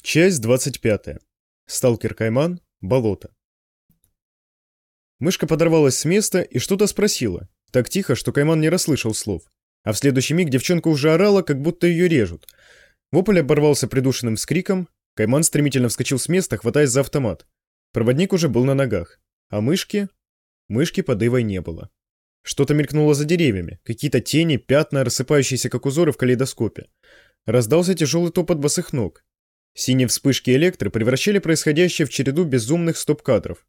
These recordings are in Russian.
Часть 25. Сталкер Кайман. Болото. Мышка подорвалась с места и что-то спросила. Так тихо, что Кайман не расслышал слов. А в следующий миг девчонка уже орала, как будто ее режут. Вопль оборвался придушенным вскриком. Кайман стремительно вскочил с места, хватаясь за автомат. Проводник уже был на ногах. А мышки под Ивой не было. Что-то мелькнуло за деревьями. Какие-то тени, пятна, рассыпающиеся как узоры в калейдоскопе. Раздался тяжелый топот босых ног. Синие вспышки электро превращали происходящее в череду безумных стоп-кадров.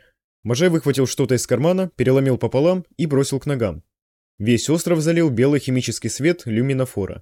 Можай выхватил что-то из кармана, переломил пополам и бросил к ногам. Весь остров залил белый химический свет люминофора.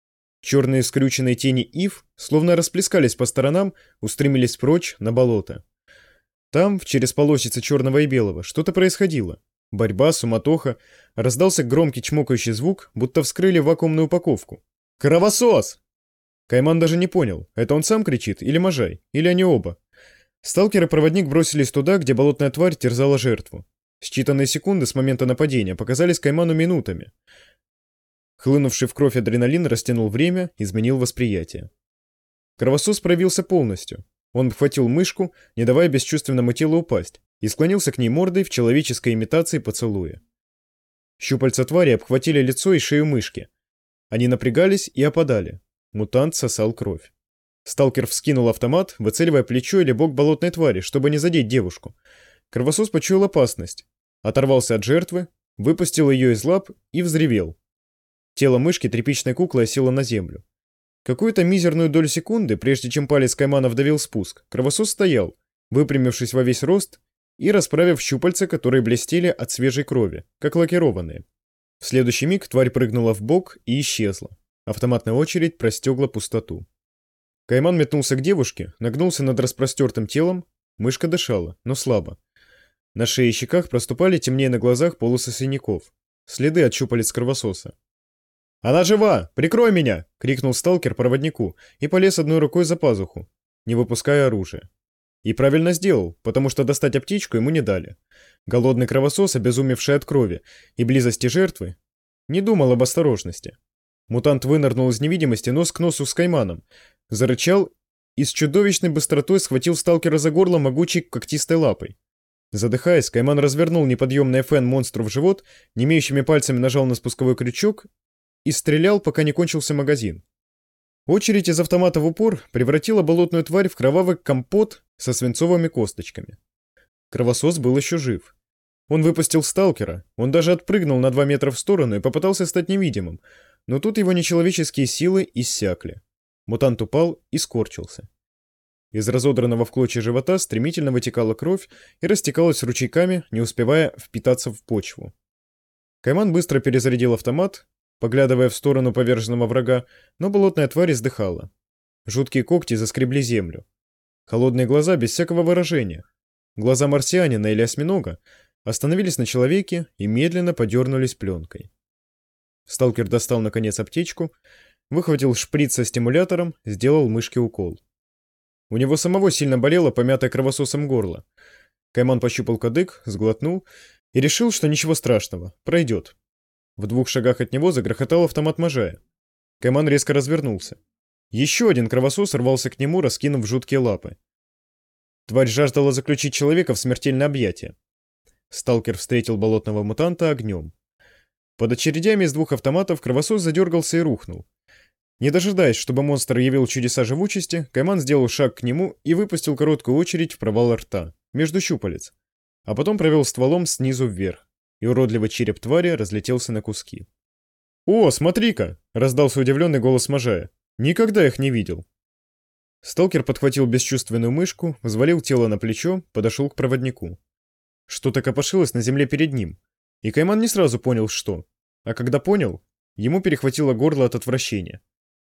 Черные скрюченные тени ив словно расплескались по сторонам, устремились прочь на болото. Там, в через полосицы черного и белого, что-то происходило. Борьба, суматоха, раздался громкий чмокающий звук, будто вскрыли вакуумную упаковку. «Кровосос!» Кайман даже не понял, это он сам кричит, или Можай, или они оба. Сталкер и проводник бросились туда, где болотная тварь терзала жертву. Считанные секунды с момента нападения показались Кайману минутами. Хлынувший в кровь адреналин растянул время, изменил восприятие. Кровосос проявился полностью. Он обхватил мышку, не давая бесчувственному телу упасть, и склонился к ней мордой в человеческой имитации поцелуя. Щупальца твари обхватили лицо и шею мышки. Они напрягались и опадали. Мутант сосал кровь. Сталкер вскинул автомат, выцеливая плечо или бок болотной твари, чтобы не задеть девушку. Кровосос почуял опасность. Оторвался от жертвы, выпустил ее из лап и взревел. Тело мышки тряпичной куклой осело на землю. Какую-то мизерную долю секунды, прежде чем палец Каймана вдавил спуск, кровосос стоял, выпрямившись во весь рост и расправив щупальца, которые блестели от свежей крови, как лакированные. В следующий миг тварь прыгнула в бок и исчезла. Автоматная очередь простегла пустоту. Кайман метнулся к девушке, нагнулся над распростертым телом. Мышка дышала, но слабо. На шее и щеках проступали темнее на глазах полосы синяков. Следы от щупалец кровососа. «Она жива! Прикрой меня!» — крикнул сталкер проводнику и полез одной рукой за пазуху, не выпуская оружия. И правильно сделал, потому что достать аптечку ему не дали. Голодный кровосос, обезумевший от крови и близости жертвы, не думал об осторожности. Мутант вынырнул из невидимости нос к носу с Кайманом, зарычал и с чудовищной быстротой схватил сталкера за горло могучей когтистой лапой. Задыхаясь, Кайман развернул неподъемный фен монстру в живот, немеющими пальцами нажал на спусковой крючок и стрелял, пока не кончился магазин. Очередь из автомата в упор превратила болотную тварь в кровавый компот со свинцовыми косточками. Кровосос был еще жив. Он выпустил сталкера, он даже отпрыгнул на 2 метра в сторону и попытался стать невидимым, но тут его нечеловеческие силы иссякли. Мутант упал и скорчился. Из разодранного в клочья живота стремительно вытекала кровь и растекалась ручейками, не успевая впитаться в почву. Кайман быстро перезарядил автомат, поглядывая в сторону поверженного врага, но болотная тварь издыхала. Жуткие когти заскребли землю. Холодные глаза без всякого выражения. Глаза марсианина или осьминога остановились на человеке и медленно подернулись пленкой. Сталкер достал, наконец, аптечку, выхватил шприц со стимулятором, сделал мышке укол. У него самого сильно болело помятое кровососом горло. Кайман пощупал кадык, сглотнул и решил, что ничего страшного, пройдет. В 2 шагах от него загрохотал автомат Можая. Кайман резко развернулся. Еще один кровосос рвался к нему, раскинув жуткие лапы. Тварь жаждала заключить человека в смертельное объятие. Сталкер встретил болотного мутанта огнем. Под очередями из 2 автоматов кровосос задергался и рухнул. Не дожидаясь, чтобы монстр явил чудеса живучести, Кайман сделал шаг к нему и выпустил короткую очередь в провал рта, между щупалец, а потом провел стволом снизу вверх, и уродливый череп твари разлетелся на куски. «О, смотри-ка!» — раздался удивленный голос Можая. «Никогда их не видел!» Сталкер подхватил бесчувственную мышку, взвалил тело на плечо, подошел к проводнику. Что-то копошилось на земле перед ним, и Кайман не сразу понял, что. А когда понял, ему перехватило горло от отвращения.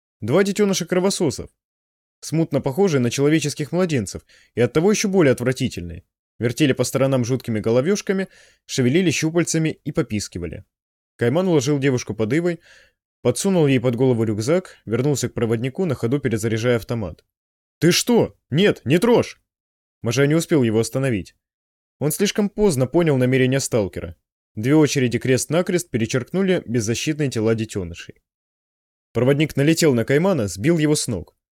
2 детеныша кровососов, смутно похожие на человеческих младенцев и оттого еще более отвратительные, вертели по сторонам жуткими головешками, шевелили щупальцами и попискивали. Кайман уложил девушку под Ивой, подсунул ей под голову рюкзак, вернулся к проводнику, на ходу перезаряжая автомат. «Ты что? Нет, не трожь!» Можай не успел его остановить. Он слишком поздно понял намерения сталкера. 2 очереди крест-накрест перечеркнули беззащитные тела детенышей. Проводник налетел на Каймана, сбил его с ног.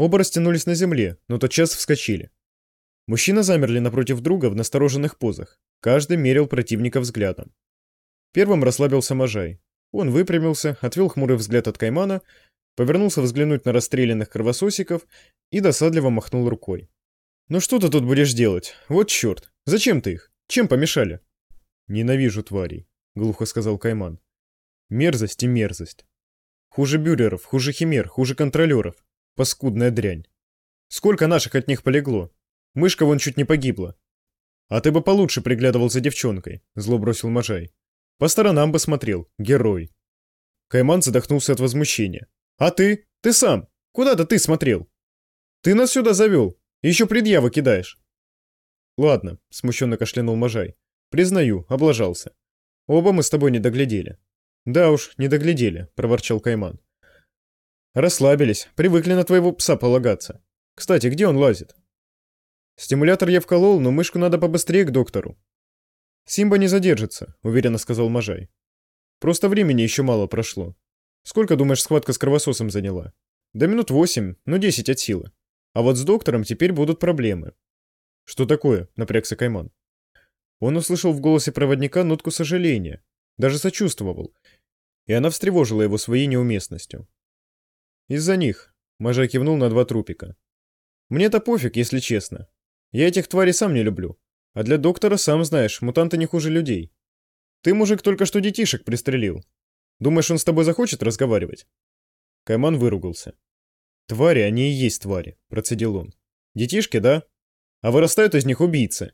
Оба растянулись на земле, но тотчас вскочили. Мужчины замерли напротив друга в настороженных позах. Каждый мерил противника взглядом. Первым расслабился Можай. Он выпрямился, отвел хмурый взгляд от Каймана, повернулся взглянуть на расстрелянных кровососиков и досадливо махнул рукой. «Ну что ты тут будешь делать? Вот черт! Зачем ты их? Чем помешали?» «Ненавижу тварей», — глухо сказал Кайман. «Мерзость и мерзость. Хуже бюреров, хуже химер, хуже контролеров. Паскудная дрянь. Сколько наших от них полегло? Мышка вон чуть не погибла. А ты бы получше приглядывал за девчонкой», — зло бросил Можай. «По сторонам бы смотрел, герой». Кайман задохнулся от возмущения. «А ты? Ты сам? Куда-то ты смотрел? Ты нас сюда завел, и еще предъявы кидаешь». «Ладно», — смущенно кашлянул Можай. «Признаю, облажался. Оба мы с тобой не доглядели». «Да уж, не доглядели», — проворчал Кайман. «Расслабились, привыкли на твоего пса полагаться. Кстати, где он лазит?» «Стимулятор я вколол, но мышку надо побыстрее к доктору». «Симба не задержится», — уверенно сказал Можай. «Просто времени еще мало прошло. Сколько, думаешь, схватка с кровососом заняла? Да минут 8, ну 10 от силы. А вот с доктором теперь будут проблемы». «Что такое?» — напрягся Кайман. Он услышал в голосе проводника нотку сожаления, даже сочувствовал, и она встревожила его своей неуместностью. «Из-за них», — Можай кивнул на два трупика. «Мне-то пофиг, если честно. Я этих тварей сам не люблю. А для доктора, сам знаешь, мутанты не хуже людей. Ты, мужик, только что детишек пристрелил. Думаешь, он с тобой захочет разговаривать?» Кайман выругался. «Твари, они и есть твари», — процедил он. «Детишки, да? А вырастают из них убийцы».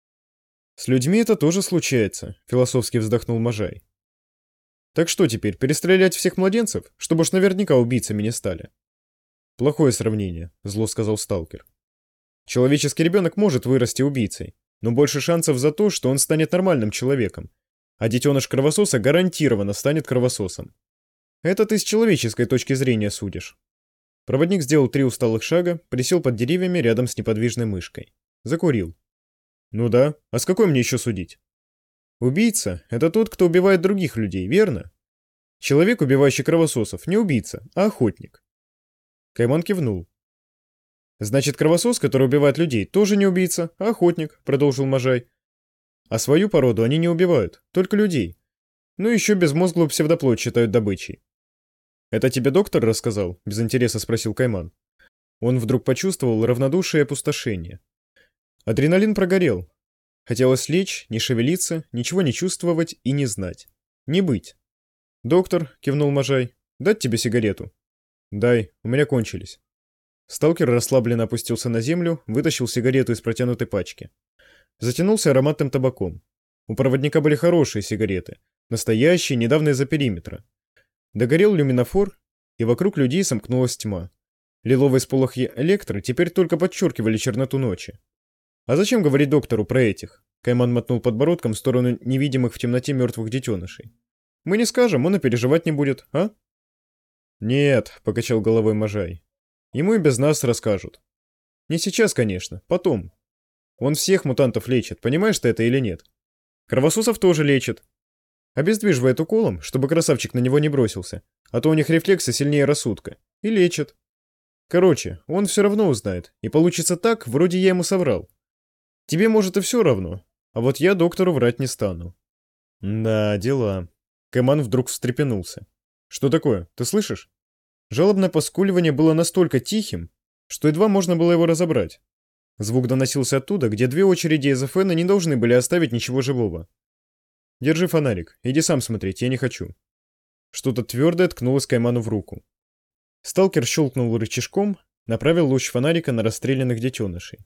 «С людьми это тоже случается», — философски вздохнул Можай. «Так что теперь, перестрелять всех младенцев, чтобы уж наверняка убийцами не стали?» «Плохое сравнение», — зло сказал сталкер. «Человеческий ребенок может вырасти убийцей, но больше шансов за то, что он станет нормальным человеком, а детеныш кровососа гарантированно станет кровососом. Это ты с человеческой точки зрения судишь». Проводник сделал 3 усталых шага, присел под деревьями рядом с неподвижной мышкой. Закурил. «Ну да, а с какой мне еще судить?» «Убийца — это тот, кто убивает других людей, верно? Человек, убивающий кровососов, не убийца, а охотник». Кайман кивнул. «Значит, кровосос, который убивает людей, тоже не убийца, а охотник», — продолжил Можай. «А свою породу они не убивают, только людей. Ну еще безмозглую псевдоплоть считают добычей». «Это тебе доктор рассказал?» — без интереса спросил Кайман. Он вдруг почувствовал равнодушие и опустошение. Адреналин прогорел. Хотелось лечь, не шевелиться, ничего не чувствовать и не знать. Не быть. «Доктор», — кивнул Можай, — «дать тебе сигарету?» «Дай, у меня кончились». Сталкер расслабленно опустился на землю, вытащил сигарету из протянутой пачки. Затянулся ароматным табаком. У проводника были хорошие сигареты, настоящие, недавно из-за периметра. Догорел люминофор, и вокруг людей сомкнулась тьма. Лиловые сполохи электро теперь только подчеркивали черноту ночи. «А зачем говорить доктору про этих?» Кайман мотнул подбородком в сторону невидимых в темноте мертвых детенышей. «Мы не скажем, он и переживать не будет, а?» «Нет», — покачал головой Можай. «Ему и без нас расскажут. Не сейчас, конечно, потом. Он всех мутантов лечит, понимаешь ты это или нет? Кровососов тоже лечит. Обездвиживает уколом, чтобы красавчик на него не бросился, а то у них рефлексы сильнее рассудка. И лечит. Короче, он все равно узнает, и получится так, вроде я ему соврал. Тебе, может, и все равно, а вот я доктору врать не стану». «Да, дела». Кайман вдруг встрепенулся. «Что такое? Ты слышишь?» Жалобное поскуливание было настолько тихим, что едва можно было его разобрать. Звук доносился оттуда, где 2 очереди эзофена не должны были оставить ничего живого. «Держи фонарик, иди сам смотреть, я не хочу». Что-то твердое ткнулось Кайману в руку. Сталкер щелкнул рычажком, направил луч фонарика на расстрелянных детенышей.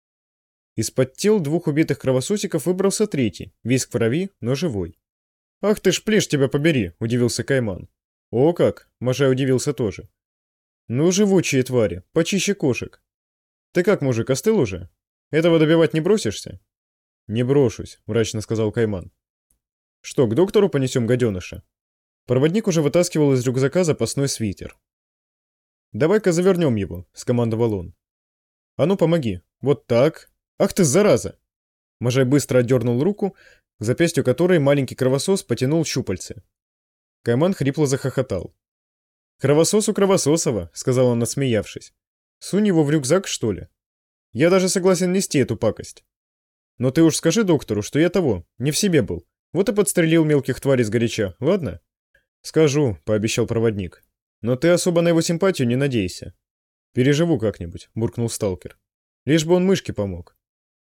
Из-под тел 2 убитых кровососиков выбрался 3-й, весь в крови, но живой. «Ах ты ж, плешь тебя побери!» — удивился Кайман. «О как!» — Можай удивился тоже. «Ну, живучие твари, почище кошек. Ты как, мужик, остыл уже? Этого добивать не бросишься?» «Не брошусь», — мрачно сказал Кайман. «Что, к доктору понесем гаденыша?» Проводник уже вытаскивал из рюкзака запасной свитер. «Давай-ка завернем его», — скомандовал он. «А ну, помоги. Вот так. Ах ты, зараза!» Можай быстро отдернул руку, к запястью которой маленький кровосос потянул щупальце. Кайман хрипло захохотал. «Кровососу Кровососова», — сказал он, отсмеявшись. Сунь его в рюкзак, что ли? Я даже согласен нести эту пакость. Но ты уж скажи доктору, что я того, не в себе был. Вот и подстрелил мелких тварей сгоряча, ладно? Скажу, пообещал проводник. Но ты особо на его симпатию не надейся. Переживу как-нибудь, буркнул сталкер. Лишь бы он мышке помог.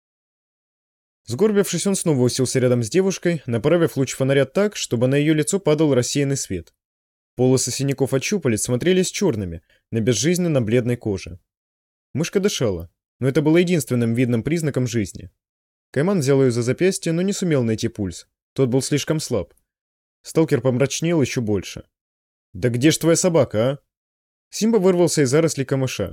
Сгорбившись, он снова уселся рядом с девушкой, направив луч фонаря так, чтобы на ее лицо падал рассеянный свет. Полосы синяков от щупалец смотрелись черными на безжизненно-бледной коже. Мышка дышала, но это было единственным видным признаком жизни. Кайман взял ее за запястье, но не сумел найти пульс. Тот был слишком слаб. Сталкер помрачнел еще больше. «Да где ж твоя собака, а?» Симба вырвался из зарослей камыша.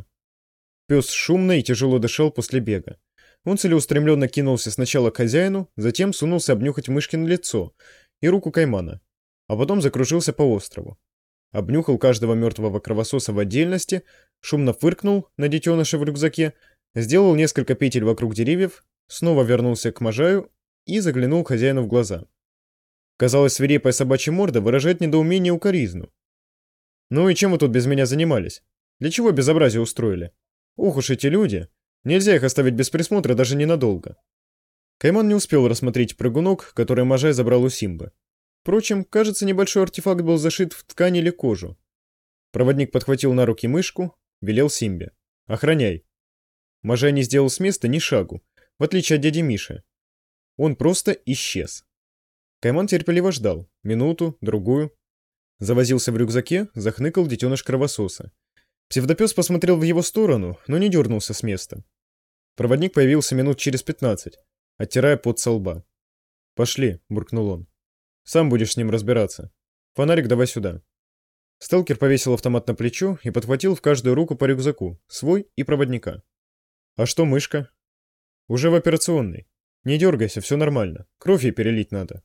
Пес шумно и тяжело дышал после бега. Он целеустремленно кинулся сначала к хозяину, затем сунулся обнюхать мышкино лицо и руку Каймана, а потом закружился по острову. Обнюхал каждого мертвого кровососа в отдельности, шумно фыркнул на детеныша в рюкзаке, сделал несколько петель вокруг деревьев, снова вернулся к Можаю и заглянул к хозяину в глаза. Казалось, свирепая собачья морда выражает недоумение и укоризну. «Ну и чем вы тут без меня занимались? Для чего безобразие устроили? Ух уж эти люди! Нельзя их оставить без присмотра даже ненадолго». Кайман не успел рассмотреть прыгунок, который Можай забрал у Симбы. Впрочем, кажется, небольшой артефакт был зашит в ткань или кожу. Проводник подхватил на руки мышку, велел Симбе: «Охраняй». Можай не сделал с места ни шагу, в отличие от дяди Миши. Он просто исчез. Кайман терпеливо ждал. Минуту, другую. Завозился в рюкзаке, захныкал детеныш кровососа. Псевдопес посмотрел в его сторону, но не дернулся с места. Проводник появился минут через 15, оттирая пот со лба. «Пошли», — буркнул он. «Сам будешь с ним разбираться. Фонарик давай сюда». Сталкер повесил автомат на плечо и подхватил в каждую руку по рюкзаку, свой и проводника. «А что мышка?» «Уже в операционной. Не дергайся, все нормально. Кровь ей перелить надо».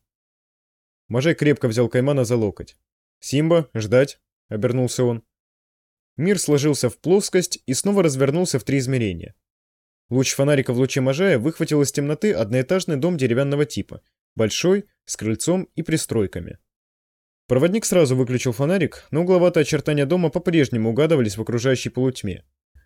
Можай крепко взял Каймана за локоть. «Симба, ждать!» — обернулся он. Мир сложился в плоскость и снова развернулся в 3 измерения. Луч фонарика в луче Можая выхватил из темноты одноэтажный дом деревянного типа, большой, с крыльцом и пристройками. Проводник сразу выключил фонарик, но угловатые очертания дома по-прежнему угадывались в окружающей полутьме.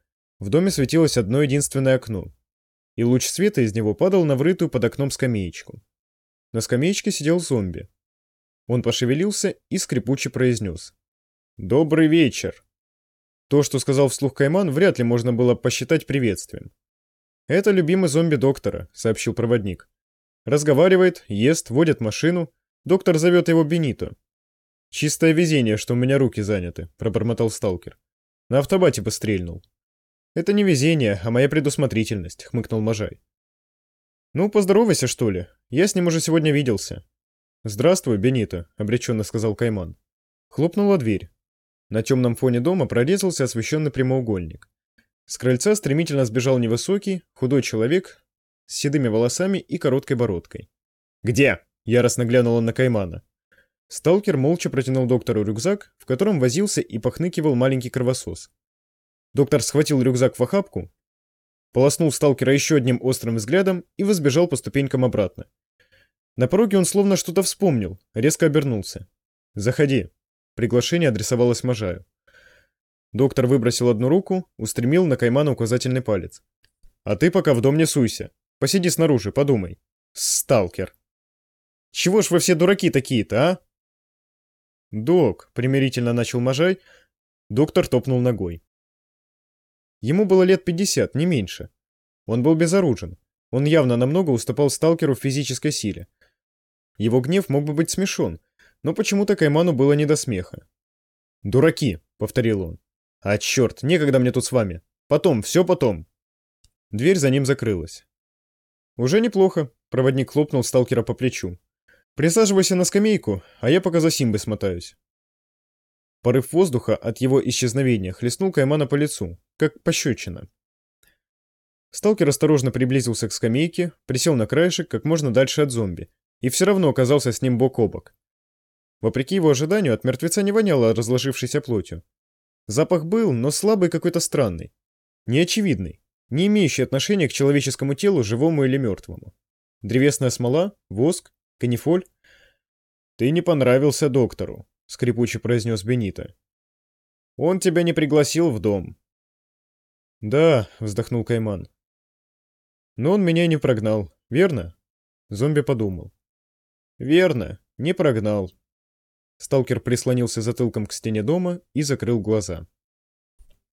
В доме светилось одно единственное окно, и луч света из него падал на врытую под окном скамеечку. На скамеечке сидел зомби. Он пошевелился и скрипуче произнес: «Добрый вечер». То, что сказал вслух Кайман, вряд ли можно было посчитать приветствием. «Это любимый зомби доктора», — сообщил проводник. «Разговаривает, ест, водит машину. Доктор зовет его Бенито». «Чистое везение, что у меня руки заняты», — пробормотал сталкер. «На автобате бы стрельнул». «Это не везение, а моя предусмотрительность», — хмыкнул Можай. «Ну, поздоровайся, что ли. Я с ним уже сегодня виделся». «Здравствуй, Бенито», — обреченно сказал Кайман. Хлопнула дверь. На темном фоне дома прорезался освещенный прямоугольник. С крыльца стремительно сбежал невысокий, худой человек с седыми волосами и короткой бородкой. «Где?» — яростно глянул он на Каймана. Сталкер молча протянул доктору рюкзак, в котором возился и похныкивал маленький кровосос. Доктор схватил рюкзак в охапку, полоснул сталкера еще одним острым взглядом и возбежал по ступенькам обратно. На пороге он словно что-то вспомнил, резко обернулся. «Заходи». Приглашение адресовалось Можаю. Доктор выбросил одну руку, устремил на Каймана указательный палец. «А ты пока в дом не суйся. Посиди снаружи, подумай. Сталкер. Чего ж вы все дураки такие-то, а?» «Док», — примирительно начал Можай, доктор топнул ногой. Ему было лет 50, не меньше. Он был безоружен. Он явно намного уступал сталкеру в физической силе. Его гнев мог бы быть смешон, но почему-то Кайману было не до смеха. «Дураки», — повторил он. «А черт, некогда мне тут с вами. Потом, все потом». Дверь за ним закрылась. «Уже неплохо», — проводник хлопнул сталкера по плечу. «Присаживайся на скамейку, а я пока за Симбой смотаюсь». Порыв воздуха от его исчезновения хлестнул Каймана по лицу, как пощечина. Сталкер осторожно приблизился к скамейке, присел на краешек как можно дальше от зомби, и все равно оказался с ним бок о бок. Вопреки его ожиданию, от мертвеца не воняло разложившейся плотью. Запах был, но слабый, какой-то странный. Неочевидный, не имеющий отношения к человеческому телу, живому или мертвому. Древесная смола, воск, канифоль. «Ты не понравился доктору», — скрипуче произнес Бенито. «Он тебя не пригласил в дом». «Да», — вздохнул Кайман. «Но он меня не прогнал, верно?» Зомби подумал. «Верно, не прогнал». Сталкер прислонился затылком к стене дома и закрыл глаза.